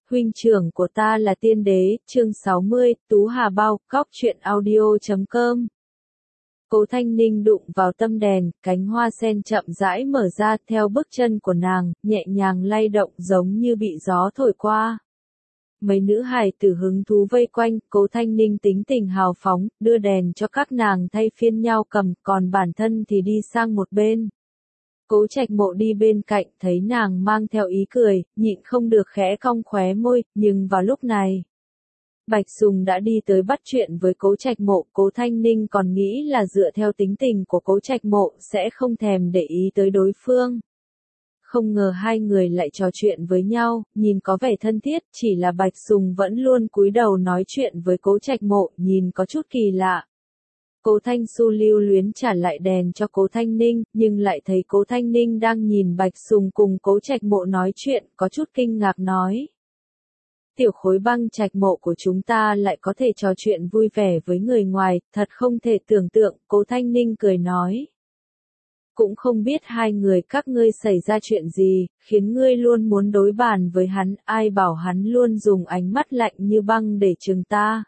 Huynh trưởng của ta là tiên đế, chương 60, Tú Hà Bao, Cóc truyện audio.com. Cố Thanh Ninh đụng vào tâm đèn, cánh hoa sen chậm rãi mở ra theo bước chân của nàng, nhẹ nhàng lay động giống như bị gió thổi qua. Mấy nữ hài tử hứng thú vây quanh, Cố Thanh Ninh tính tình hào phóng, đưa đèn cho các nàng thay phiên nhau cầm, còn bản thân thì đi sang một bên. Cố Trạch Mộ đi bên cạnh, thấy nàng mang theo ý cười, nhịn không được khẽ cong khóe môi, nhưng vào lúc này, Bạch Sùng đã đi tới bắt chuyện với Cố Trạch Mộ, Cố Thanh Ninh còn nghĩ là dựa theo tính tình của Cố Trạch Mộ sẽ không thèm để ý tới đối phương. Không ngờ hai người lại trò chuyện với nhau, nhìn có vẻ thân thiết, chỉ là Bạch Sùng vẫn luôn cúi đầu nói chuyện với Cố Trạch Mộ, nhìn có chút kỳ lạ. Cố Thanh Xu lưu luyến trả lại đèn cho Cố Thanh Ninh, nhưng lại thấy Cố Thanh Ninh đang nhìn Bạch Sùng cùng Cố Trạch Mộ nói chuyện, có chút kinh ngạc nói. Tiểu Khối Băng Trạch Mộ của chúng ta lại có thể trò chuyện vui vẻ với người ngoài, thật không thể tưởng tượng, Cố Thanh Ninh cười nói. Cũng không biết hai người các ngươi xảy ra chuyện gì, khiến ngươi luôn muốn đối bàn với hắn, ai bảo hắn luôn dùng ánh mắt lạnh như băng để trừng ta.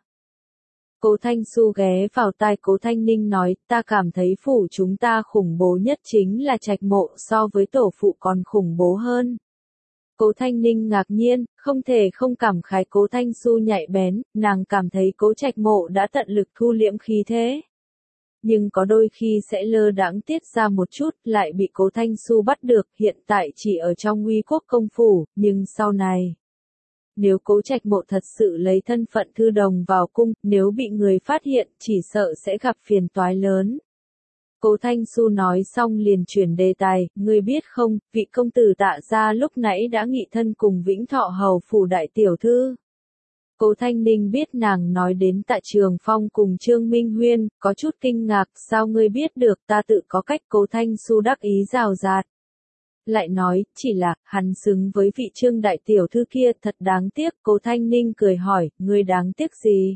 Cố Thanh Xu ghé vào tai Cố Thanh Ninh nói, ta cảm thấy phủ chúng ta khủng bố nhất chính là Trạch Mộ, so với tổ phụ còn khủng bố hơn. Cố Thanh Ninh ngạc nhiên, không thể không cảm khái Cố Thanh Xu nhạy bén, nàng cảm thấy Cố Trạch Mộ đã tận lực thu liễm khí thế. Nhưng có đôi khi sẽ lơ đãng tiết ra một chút, lại bị Cố Thanh Xu bắt được, hiện tại chỉ ở trong Uy Quốc công phủ, nhưng sau này. Nếu Cố Trạch Mộ thật sự lấy thân phận thư đồng vào cung, nếu bị người phát hiện, chỉ sợ sẽ gặp phiền toái lớn. Cố Thanh Xu nói xong liền chuyển đề tài, ngươi biết không, vị công tử Tạ gia lúc nãy đã nghị thân cùng Vĩnh Thọ hầu phủ đại tiểu thư. Cố Thanh Ninh biết nàng nói đến Tạ Trường Phong cùng Trương Minh Huyên, có chút kinh ngạc, sao ngươi biết được, ta tự có cách. Cố Thanh Xu đắc ý rào rạt. Lại nói, chỉ là, hắn xứng với vị Trương đại tiểu thư kia, thật đáng tiếc. Cố Thanh Ninh cười hỏi, ngươi đáng tiếc gì?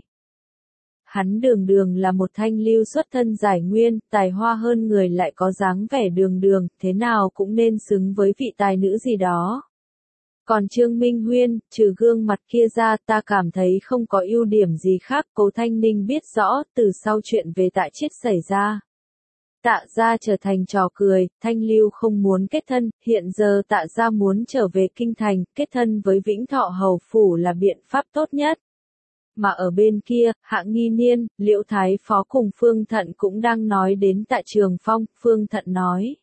Hắn đường đường là một thanh lưu xuất thân giải nguyên, tài hoa hơn người lại có dáng vẻ đường đường, thế nào cũng nên xứng với vị tài nữ gì đó. Còn Trương Minh Huyên, trừ gương mặt kia ra, ta cảm thấy không có ưu điểm gì khác. Cố Thanh Ninh biết rõ, từ sau chuyện về Tạ Chiết xảy ra. Tạ gia trở thành trò cười, Thanh Lưu không muốn kết thân, hiện giờ Tạ gia muốn trở về kinh thành, kết thân với Vĩnh Thọ hầu phủ là biện pháp tốt nhất. Mà ở bên kia, Hạng Nghi Niên, Liễu Thái Phó cùng Phương Thận cũng đang nói đến Tạ Trường Phong. Phương Thận nói.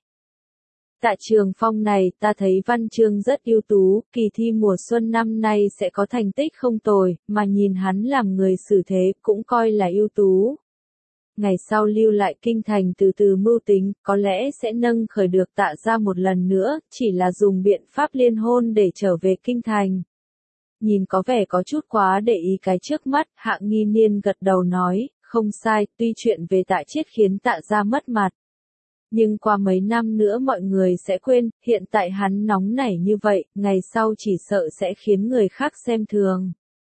Tạ Trường Phong này, ta thấy văn chương rất ưu tú, kỳ thi mùa xuân năm nay sẽ có thành tích không tồi, mà nhìn hắn làm người xử thế, cũng coi là ưu tú. Ngày sau lưu lại kinh thành từ từ mưu tính, có lẽ sẽ nâng khởi được Tạ gia một lần nữa, chỉ là dùng biện pháp liên hôn để trở về kinh thành. Nhìn có vẻ có chút quá để ý cái trước mắt, Hạng Nghi Niên gật đầu nói, không sai, tuy chuyện về Tạ Chiết khiến Tạ gia mất mặt. Nhưng qua mấy năm nữa mọi người sẽ quên, hiện tại hắn nóng nảy như vậy, ngày sau chỉ sợ sẽ khiến người khác xem thường.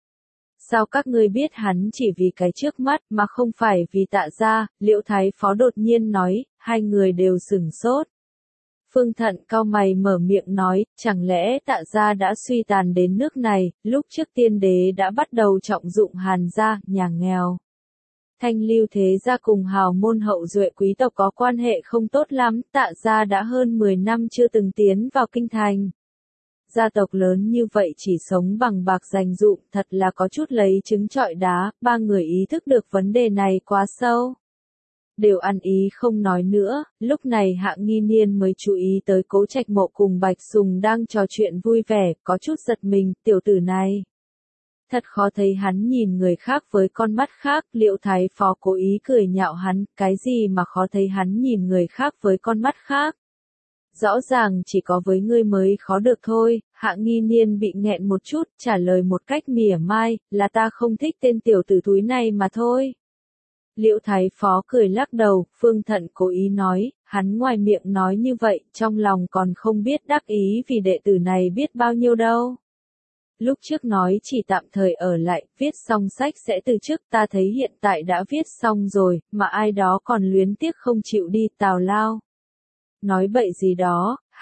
Sao các ngươi biết hắn chỉ vì cái trước mắt mà không phải vì Tạ gia? Liễu Thái Phó đột nhiên nói, hai người đều sửng sốt. Phương Thận cau mày mở miệng nói, chẳng lẽ Tạ gia đã suy tàn đến nước này, lúc trước tiên đế đã bắt đầu trọng dụng Hàn gia, nhà nghèo. Thanh Lưu thế gia cùng hào môn hậu duệ quý tộc có quan hệ không tốt lắm, Tạ gia đã hơn 10 năm chưa từng tiến vào kinh thành. Gia tộc lớn như vậy chỉ sống bằng bạc dành dụm, thật là có chút lấy trứng trọi đá, ba người ý thức được vấn đề này quá sâu. Đều ăn ý không nói nữa, lúc này Hạng Nghi Niên mới chú ý tới Cố Trạch Mộ cùng Bạch Sùng đang trò chuyện vui vẻ, có chút giật mình, tiểu tử này. Thật khó thấy hắn nhìn người khác với con mắt khác, Liễu Thái Phó cố ý cười nhạo hắn, cái gì mà khó thấy hắn nhìn người khác với con mắt khác. Rõ ràng chỉ có với ngươi mới khó được thôi. Hạng Nghi Niên bị nghẹn một chút, trả lời một cách mỉa mai, là ta không thích tên tiểu tử thúi này mà thôi. Liễu Thái Phó cười lắc đầu, Phương Thận cố ý nói, hắn ngoài miệng nói như vậy, trong lòng còn không biết đắc ý vì đệ tử này biết bao nhiêu đâu. Lúc trước nói chỉ tạm thời ở lại, viết xong sách sẽ từ chức, ta thấy hiện tại đã viết xong rồi, mà ai đó còn luyến tiếc không chịu đi tào lao. Nói bậy gì đó,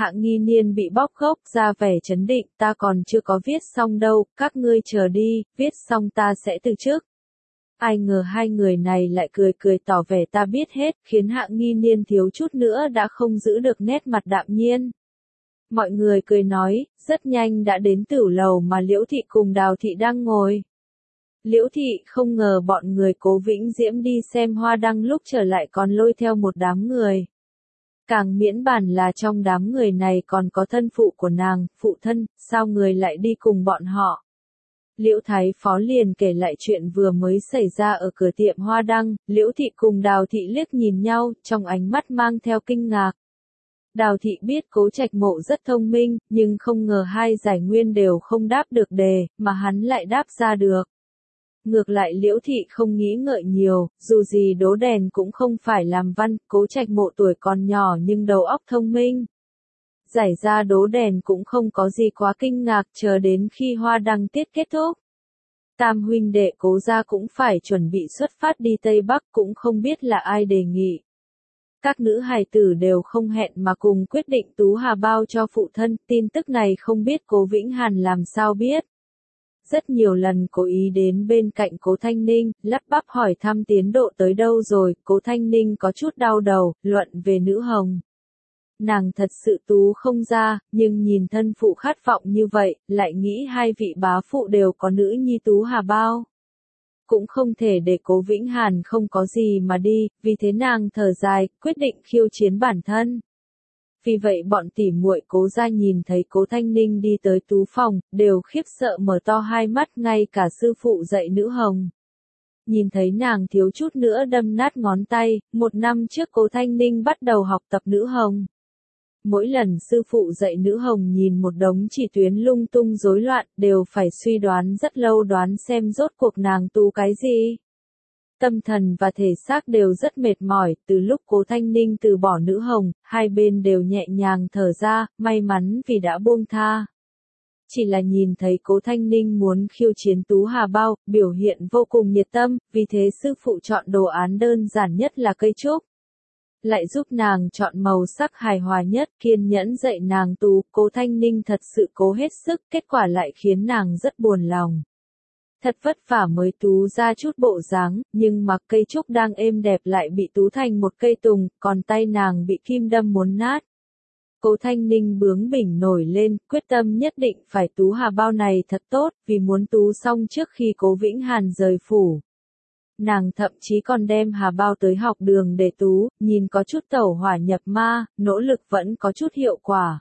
Hạng Nghi Niên bị bóc gốc ra vẻ trấn định, ta còn chưa có viết xong đâu, các ngươi chờ đi, viết xong ta sẽ từ chức. Ai ngờ hai người này lại cười cười tỏ vẻ ta biết hết, khiến Hạng Nghi Niên thiếu chút nữa đã không giữ được nét mặt đạm nhiên. Mọi người cười nói, rất nhanh đã đến tửu lầu mà Liễu Thị cùng Đào Thị đang ngồi. Liễu Thị không ngờ bọn người Cố Vĩnh Diễm đi xem hoa đăng lúc trở lại còn lôi theo một đám người. Càng miễn bàn là trong đám người này còn có thân phụ của nàng, phụ thân, sao người lại đi cùng bọn họ. Liễu Thái Phó liền kể lại chuyện vừa mới xảy ra ở cửa tiệm hoa đăng, Liễu Thị cùng Đào Thị liếc nhìn nhau, trong ánh mắt mang theo kinh ngạc. Đào Thị biết Cố Trạch Mộ rất thông minh, nhưng không ngờ hai giải nguyên đều không đáp được đề, mà hắn lại đáp ra được. Ngược lại Liễu Thị không nghĩ ngợi nhiều, dù gì Đố Đèn cũng không phải làm văn, Cố Trạch Mộ tuổi còn nhỏ nhưng đầu óc thông minh. Giải ra Đố Đèn cũng không có gì quá kinh ngạc, chờ đến khi hoa đăng tiết kết thúc. Tam huynh đệ Cố gia cũng phải chuẩn bị xuất phát đi Tây Bắc, cũng không biết là ai đề nghị. Các nữ hài tử đều không hẹn mà cùng quyết định tú hà bao cho phụ thân, tin tức này không biết Cố Vĩnh Hàn làm sao biết. Rất nhiều lần cố ý đến bên cạnh Cố Thanh Ninh, lắp bắp hỏi thăm tiến độ tới đâu rồi, Cố Thanh Ninh có chút đau đầu, luận về nữ hồng. Nàng thật sự tú không ra, nhưng nhìn thân phụ khát vọng như vậy, lại nghĩ hai vị bá phụ đều có nữ nhi tú hà bao. Cũng không thể để Cố Vĩnh Hàn không có gì mà đi, vì thế nàng thở dài, quyết định khiêu chiến bản thân. Vì vậy bọn tỉ muội Cố gia nhìn thấy Cố Thanh Ninh đi tới tú phòng, đều khiếp sợ mở to hai mắt, ngay cả sư phụ dạy nữ hồng. Nhìn thấy nàng thiếu chút nữa đâm nát ngón tay, 1 năm trước Cố Thanh Ninh bắt đầu học tập nữ hồng. Mỗi lần sư phụ dạy nữ hồng nhìn một đống chỉ tuyến lung tung rối loạn, đều phải suy đoán rất lâu đoán xem rốt cuộc nàng tu cái gì. Tâm thần và thể xác đều rất mệt mỏi, từ lúc Cố Thanh Ninh từ bỏ nữ hồng, hai bên đều nhẹ nhàng thở ra, may mắn vì đã buông tha. Chỉ là nhìn thấy Cố Thanh Ninh muốn khiêu chiến tú hà bao, biểu hiện vô cùng nhiệt tâm, vì thế sư phụ chọn đồ án đơn giản nhất là cây trúc. Lại giúp nàng chọn màu sắc hài hòa nhất, kiên nhẫn dạy nàng tú, Cố Thanh Ninh thật sự cố hết sức, kết quả lại khiến nàng rất buồn lòng. Thật vất vả mới tú ra chút bộ dáng, nhưng mà cây trúc đang êm đẹp lại bị tú thành một cây tùng, còn tay nàng bị kim đâm muốn nát. Cố Thanh Ninh bướng bỉnh nổi lên, quyết tâm nhất định phải tú hà bao này thật tốt, vì muốn tú xong trước khi Cố Vĩnh Hàn rời phủ. Nàng thậm chí còn đem hà bao tới học đường để tú, nhìn có chút tẩu hỏa nhập ma, nỗ lực vẫn có chút hiệu quả.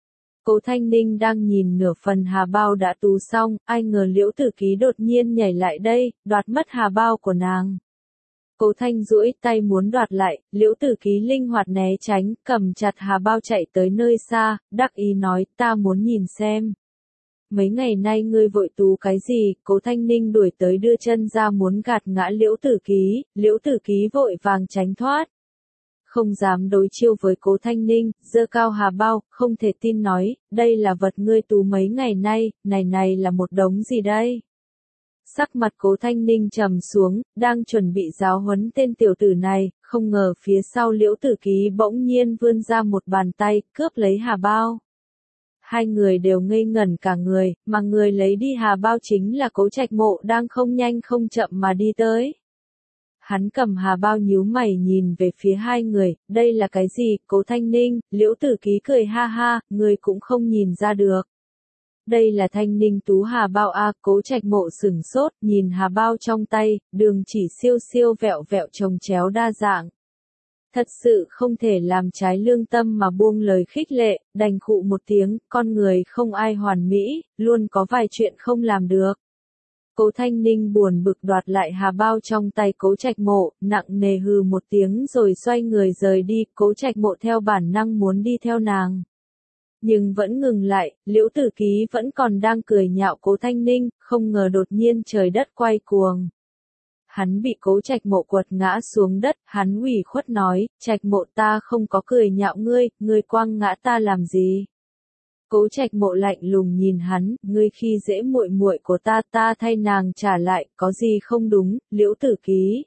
Cố Thanh Ninh đang nhìn nửa phần hà bao đã tú xong, ai ngờ Liễu Tử Ký đột nhiên nhảy lại đây, đoạt mất hà bao của nàng. Cố Thanh duỗi tay muốn đoạt lại, Liễu Tử Ký linh hoạt né tránh, cầm chặt hà bao chạy tới nơi xa, đắc ý nói, ta muốn nhìn xem. Mấy ngày nay ngươi vội tú cái gì, Cố Thanh Ninh đuổi tới đưa chân ra muốn gạt ngã Liễu Tử Ký vội vàng tránh thoát. Không dám đối chiêu với Cố Thanh Ninh, giơ cao hà bao, không thể tin nói, đây là vật ngươi tú mấy ngày nay, này là một đống gì đây? Sắc mặt Cố Thanh Ninh trầm xuống, đang chuẩn bị giáo huấn tên tiểu tử này, không ngờ phía sau Liễu Tử Ký bỗng nhiên vươn ra một bàn tay, cướp lấy hà bao. Hai người đều ngây ngẩn cả người, mà người lấy đi hà bao chính là Cố Trạch Mộ đang không nhanh không chậm mà đi tới. Hắn cầm hà bao nhíu mày nhìn về phía hai người, đây là cái gì, Cố Thanh Ninh, Liễu Tử Ký cười ha ha, người cũng không nhìn ra được. Đây là Thanh Ninh tú hà bao a, Cố Trạch Mộ sửng sốt, nhìn hà bao trong tay, đường chỉ siêu siêu vẹo vẹo chồng chéo đa dạng. Thật sự không thể làm trái lương tâm mà buông lời khích lệ, đành khụ một tiếng, con người không ai hoàn mỹ, luôn có vài chuyện không làm được. Cố Thanh Ninh buồn bực đoạt lại hà bao trong tay Cố Trạch Mộ, nặng nề hừ một tiếng rồi xoay người rời đi, Cố Trạch Mộ theo bản năng muốn đi theo nàng. Nhưng vẫn ngừng lại, Liễu Tử Ký vẫn còn đang cười nhạo Cố Thanh Ninh, không ngờ đột nhiên trời đất quay cuồng. Hắn bị Cố Trạch Mộ quật ngã xuống đất, hắn ủy khuất nói, Trạch Mộ ta không có cười nhạo ngươi quăng ngã ta làm gì? Cố Trạch Mộ lạnh lùng nhìn hắn, ngươi khi dễ muội muội của ta thay nàng trả lại, có gì không đúng, Liễu Tử Ký.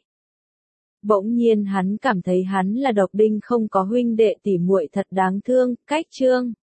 Bỗng nhiên hắn cảm thấy hắn là độc đinh không có huynh đệ tỉ muội thật đáng thương, cách chương.